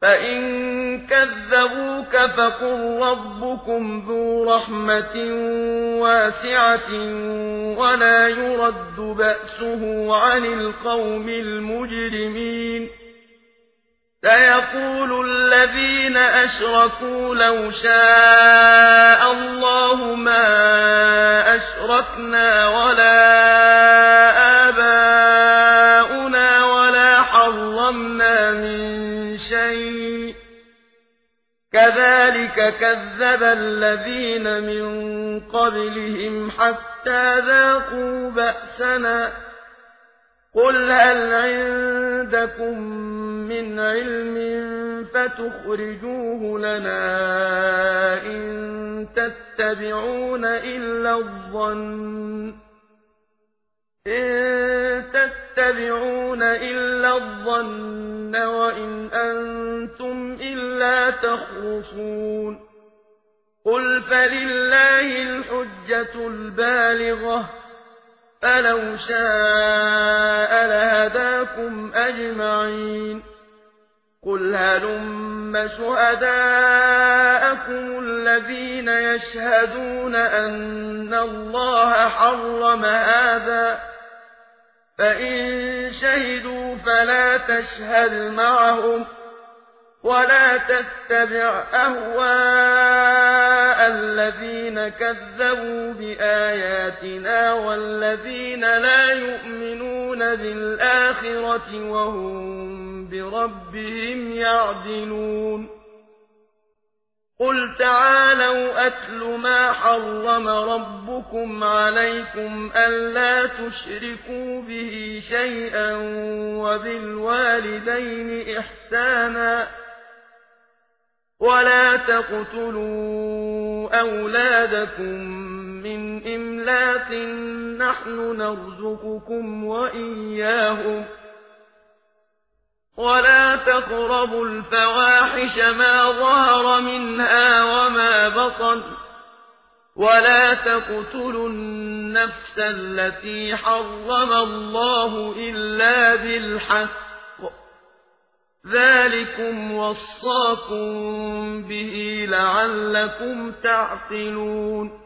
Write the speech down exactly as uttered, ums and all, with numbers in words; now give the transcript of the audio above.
فإن كذبوك فقل ربكم ذو رحمة واسعة ولا يرد بأسه عن القوم المجرمين سيقول الذين أشركوا لو شاء الله ما أشركنا ولا آباؤنا ولا حرمنا من شيء كذلك كذب الذين من قبلهم حتى ذاقوا بأسنا قل هل عندكم من علم فتخرجوه لنا إن تتبعون إلا الظن إن تتبعون إلا الظن وإن أنتم إلا تخرصون قل فلله الحجة البالغة فلو شاء لهداكم أجمعين قل هلم شهداءكم الذين يشهدون أن الله حرم هذا فإن شهدوا فلا تشهد معهم ولا تتبع أهواء الذين كذبوا بآياتنا والذين لا يؤمنون بالآخرة وهم بربهم يعدلون قل تعالوا أتل ما حرم ربكم عليكم ألا تشركوا به شيئا وبالوالدين إحسانا ولا تقتلوا أولادكم من إملاق نحن نرزقكم وإياهم ولا تقربوا الفواحش ما ظهر منها وما بطن ولا تقتلوا النفس التي حرم الله إلا بالحق ذلكم وصاكم به لعلكم تعقلون